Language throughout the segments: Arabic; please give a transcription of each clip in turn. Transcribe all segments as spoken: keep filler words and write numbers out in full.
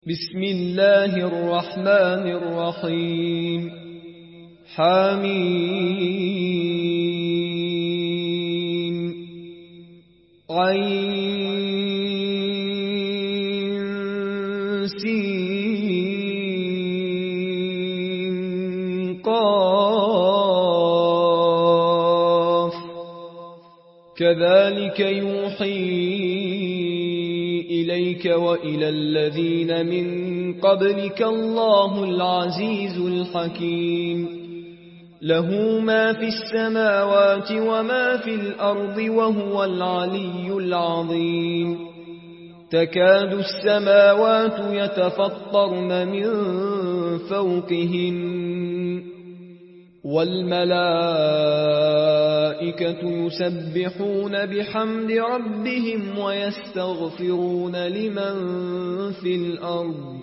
بسم الله الرحمن الرحيم حميم عين سين قاف كذلك يوحي إليك وإلى الذين من قبلك الله العزيز الحكيم له ما في السماوات وما في الأرض وهو العلي العظيم تكاد السماوات يتفطرن من فوقهن والملائكة يسبحون بحمد ربهم ويستغفرون لمن في الأرض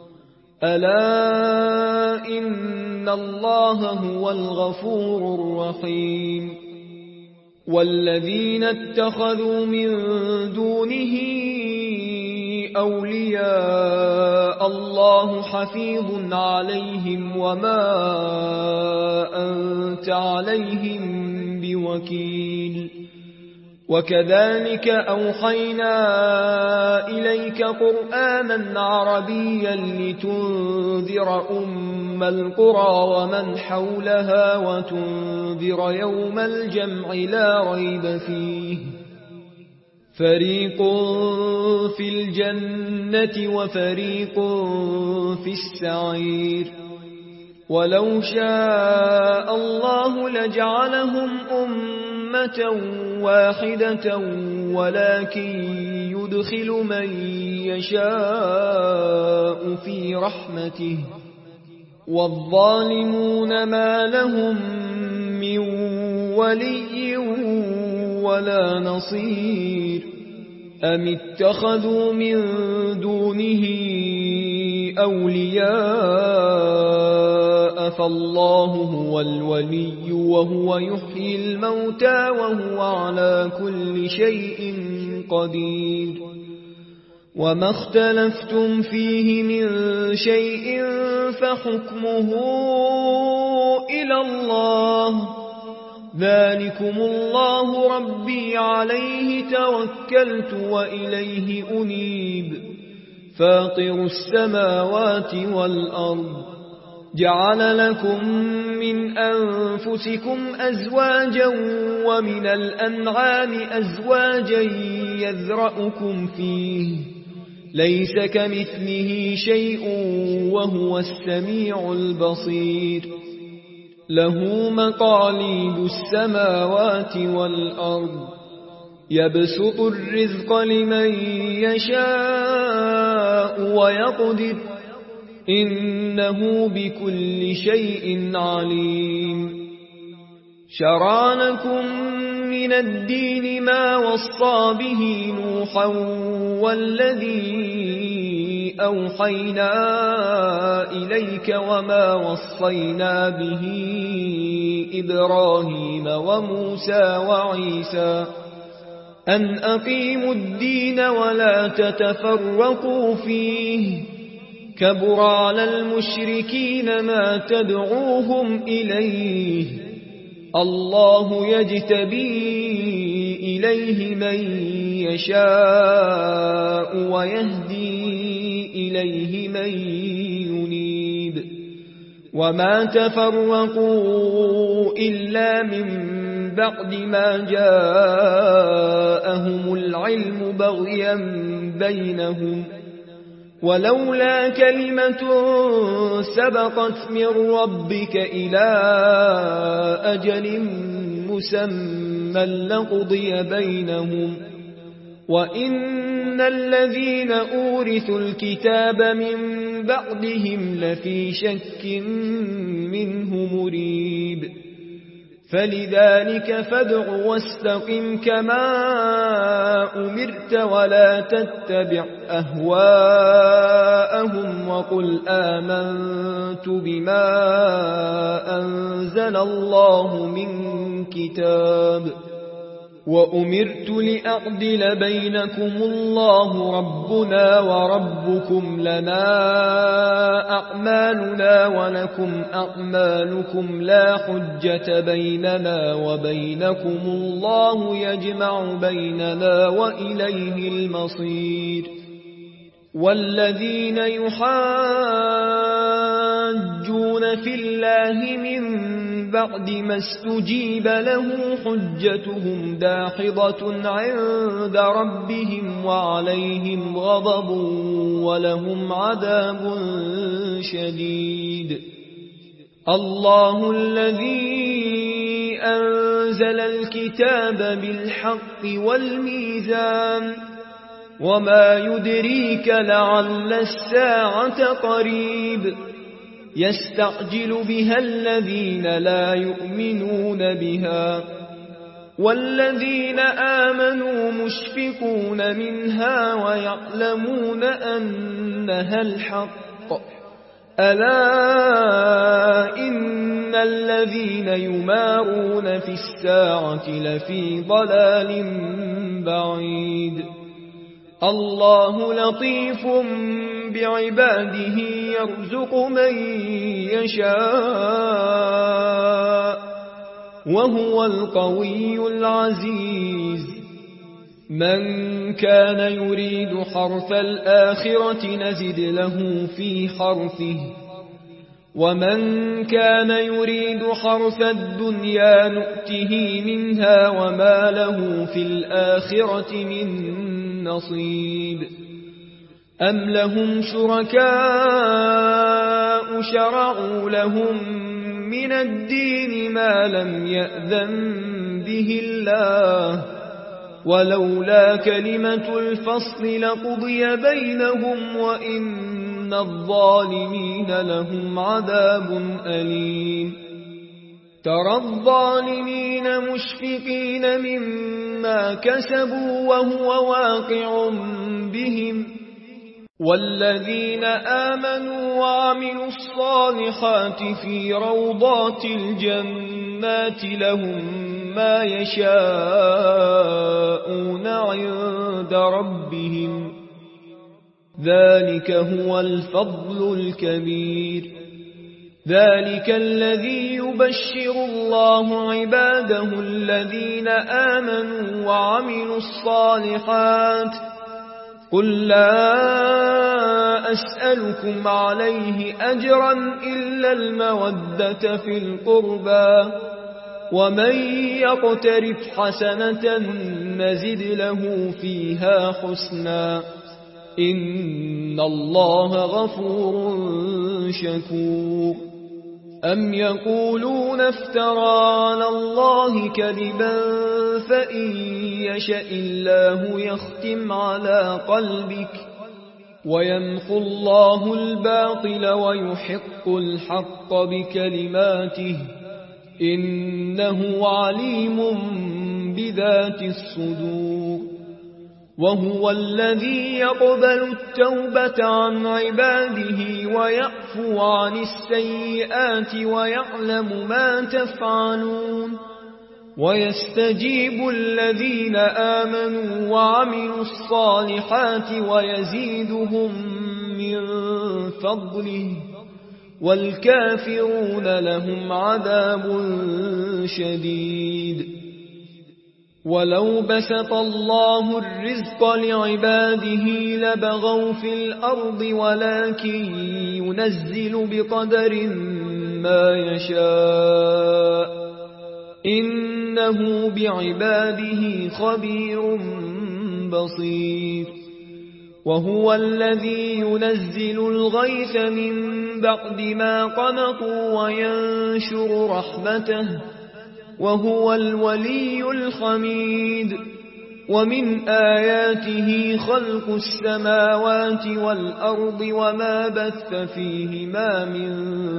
ألا إن الله هو الغفور الرحيم والذين اتخذوا من دونه أولياء الله حفيظ عليهم وما أنت عليهم بوكيل وكذلك أوحينا إليك قرآنا عربيا لتنذر أم القرى ومن حولها وتنذر يوم الجمع لا ريب فيه فريق في الجنة وفريق في السعير ولو شاء الله لجعلهم أمة واحدة ولكن يدخل من يشاء في رحمته والظالمون ما لهم من ولي ولا نصير أم اتخذوا من دونه أولياء فالله هو الولي وهو يحيي الموتى وهو على كل شيء قدير وما اختلفتم فيه من شيء فحكمه إلى الله ذلكم الله ربي عليه توكلت وإليه أنيب فاطر السماوات والأرض جعل لكم من أنفسكم أزواجا ومن الأنعام أزواجا يذرأكم فيه ليس كمثله شيء وهو السميع البصير له مقاليد السماوات والأرض يبسط الرزق لمن يشاء ويقدر إنه بكل شيء عليم شرع لكم من الدين ما وصى به نوحا والذي أوحينا إليك وما وصينا به إبراهيم وموسى وعيسى أن أقيموا الدين ولا تتفرقوا فيه كبر على المشركين ما تدعوهم إليه الله يجتبي إليه من يشاء ويهدي إليه من ينيب وما تفرقوا إلا من بعد ما جاءهم العلم بغيا بينهم ولولا كلمة سبقت من ربك إلى أجل مسمى لقضي بينهم وإن الذين أورثوا الكتاب من بعدهم لفي شك منه مريب فلذلك فادع واستقم كما أمرت ولا تتبع أهواءهم وقل آمنت بما أنزل الله من كتاب وأمرت لأعدل بينكم الله ربنا وربكم لنا أعمالنا ولكم أعمالكم لا حجة بيننا وبينكم الله يجمع بيننا وإليه المصير والذين يحاجون في الله من بعد ما استجيب له حجتهم داحضة عند ربهم وعليهم غضب ولهم عذاب شديد. الله الذي أنزل الكتاب بالحق والميزان وما يدريك لعل الساعة قريب يستعجل بها الذين لا يؤمنون بها والذين آمنوا مشفقون منها ويعلمون أنها الحق ألا إن الذين يمارون في الساعة لفي ضلال بعيد. الله لطيف بعباده يرزق من يشاء وهو القوي العزيز. من كان يريد حرث الآخرة نزد له في حرثه ومن كان يريد حرث الدنيا نؤته منها وما له في الآخرة من نصيب. أم لهم شركاء شرعوا لهم من الدين ما لم يأذن به الله ولولا كلمة الفصل لقضي بينهم وإن الظالمين لهم عذاب أليم. ترى الظالمين مشفقين مما كسبوا وهو واقع بهم والذين آمنوا وعملوا الصالحات في روضات الجنات لهم ما يشاءون عند ربهم ذلك هو الفضل الكبير. ذلك الذي يبشر الله عباده الذين آمنوا وعملوا الصالحات قل لا أسألكم عليه أجرا إلا المودة في القربى ومن يقترف حسنة نزد له فيها حسنا إن الله غفور شكور. أم يقولون افترى على الله كذبا فإن يشأ الله يختم على قلبك ويمحو الله الباطل ويحق الحق بكلماته إنه عليم بذات الصدور. وهو الذي يقبل التوبة عن عباده ويعفو عن السيئات ويعلم ما تفعلون ويستجيب الذين آمنوا وعملوا الصالحات ويزيدهم من فضله والكافرون لهم عذاب شديد. ولو بسط الله الرزق لعباده لبغوا في الأرض ولكن ينزل بقدر ما يشاء إنه بعباده خبير بصير. وهو الذي ينزل الغيث من بعد ما قنطوا وينشر رحمته وهو الولي الحميد. ومن آياته خلق السماوات والأرض وما بث فيهما من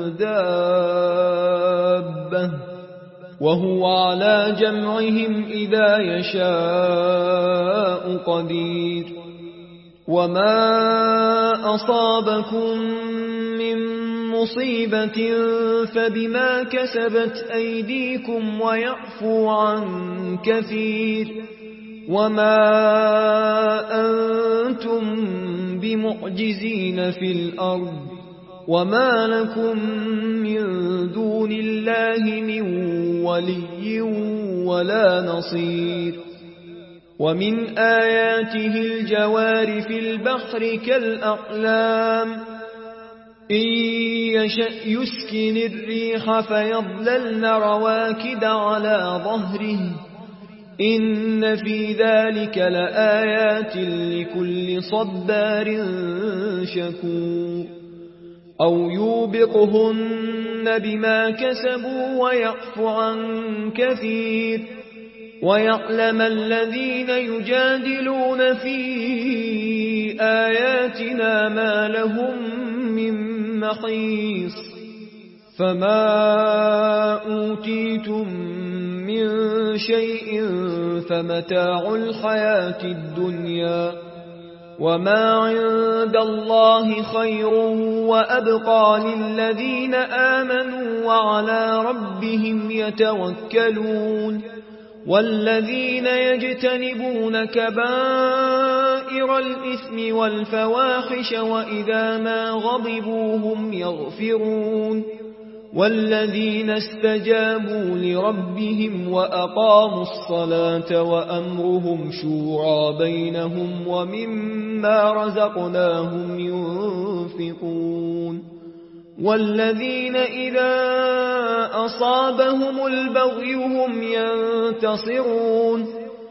دابة وهو على جمعهم إذا يشاء قدير. وما أصابكم من مصيبة فبما كسبت أيديكم ويعفو عن كثير وما أنتم بمعجزين في الأرض وما لكم من دون الله من ولي ولا نصير. ومن آياته الجوار في البحر كالأعلام إن يشأ يسكن الريح فيظللن رواكد على ظهره إن في ذلك لآيات لكل صبار شكور. أو يوبقهن بما كسبوا ويعفو عن كثير ويعلم الذين يجادلون في آياتنا ما لهم من محيص. فما أوتيتم من شيء فمتاع الحياة الدنيا وما عند الله خير وأبقى للذين آمنوا وعلى ربهم يتوكلون. والذين يجتنبون كبائر الإثم والفواحش وإذا ما غضبوا هم يغفرون. والذين استجابوا لربهم وأقاموا الصلاة وأمرهم شورى بينهم ومما رزقناهم ينفقون. والذين إذا أصابهم البغي هم ينتصرون.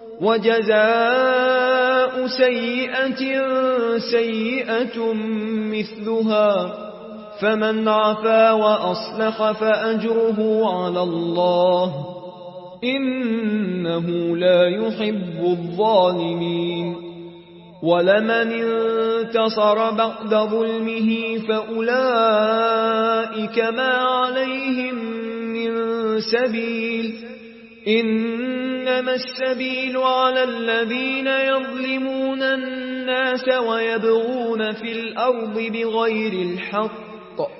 وجزاء سيئة سيئة مثلها فمن عفا وأصلح فأجره على الله إنه لا يحب الظالمين. ولمن انتصر بعد ظلمه فأولئك ما عليهم من سبيل إنما السبيل على الذين يظلمون الناس ويبغون في الأرض بغير الحق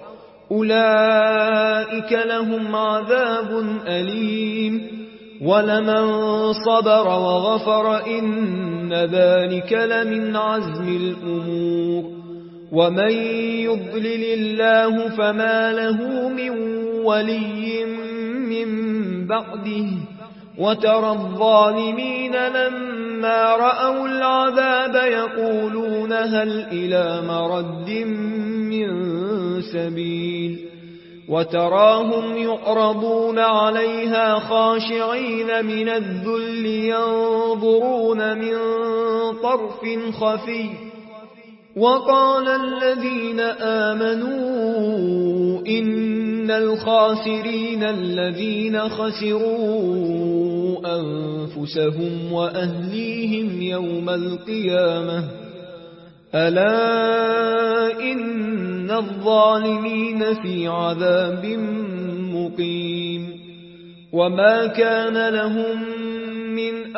أولئك لهم عذاب أليم. ولمن صبر وغفر إن ذلك لمن عزم الأمور. ومن يضلل الله فما له من ولي من بعده وترى الظالمين لما رأوا العذاب يقولون هل إلى مرد من سبيل. وتراهم يعرضون عليها خاشعين من الذل ينظرون من طرف خفي. وقال الذين آمنوا إن الخاسرين الذين خسروا أنفسهم وأهليهم يوم القيامة ألا إن الظالمين في عذاب مقيم. وما كان لهم من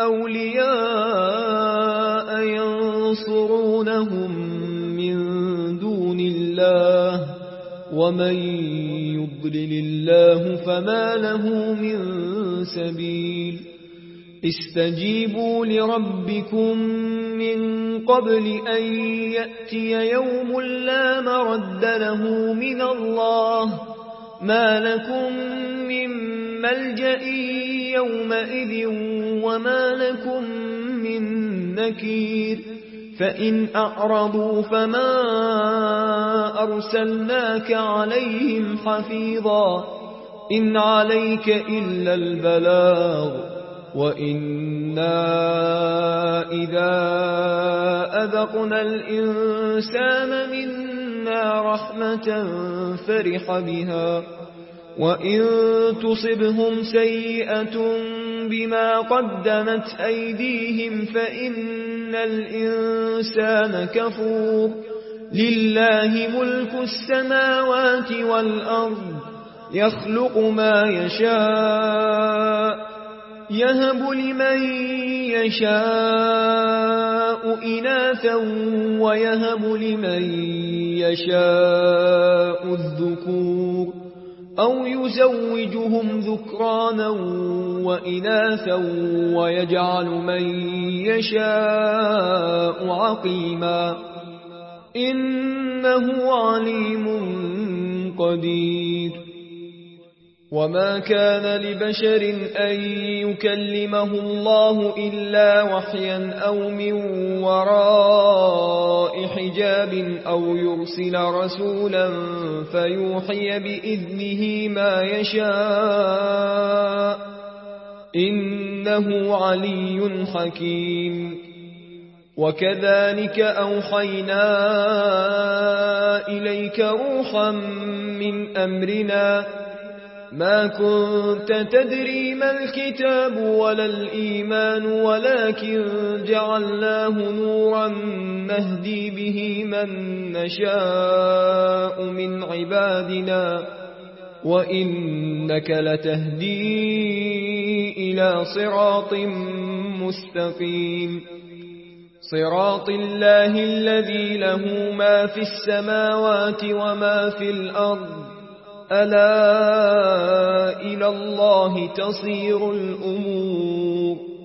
أولياء ينصرونهم من دون الله ومن يضلل الله فما له من سبيل. استجيبوا لربكم من قبل أن يأتي يوم لا مرد له من الله ما لكم من ملجأ يومئذ وما لكم من نكير. فإن أعرضوا فما أرسلناك عليهم حفيظا إن عليك إلا البلاغ وإنا إذا أذقنا الإنسان منا رحمة فرح بها وإن تصبهم سيئة بما قدمت أيديهم فإن الإنسان كفور. لله ملك السماوات والأرض يخلق ما يشاء يهب لمن يشاء إناثا ويهب لمن يشاء الذكور أو يزوجهم ذكرانا وإناثا ويجعل من يشاء عقيما إنه عليم قدير. وما كان لبشر أن يكلمه الله إلا وحيا أو من وراء حجاب أو يرسل رسولا فيوحي بإذنه ما يشاء إنه علي حكيم. وكذلك أوحينا إليك روحا من أمرنا ما كنت تدري ما الكتاب ولا الإيمان ولكن جعلناه نورا نهدي به من نشاء من عبادنا وإنك لتهدي إلى صراط مستقيم صراط الله الذي له ما في السماوات وما في الأرض ألا إلى الله تصير الأمور.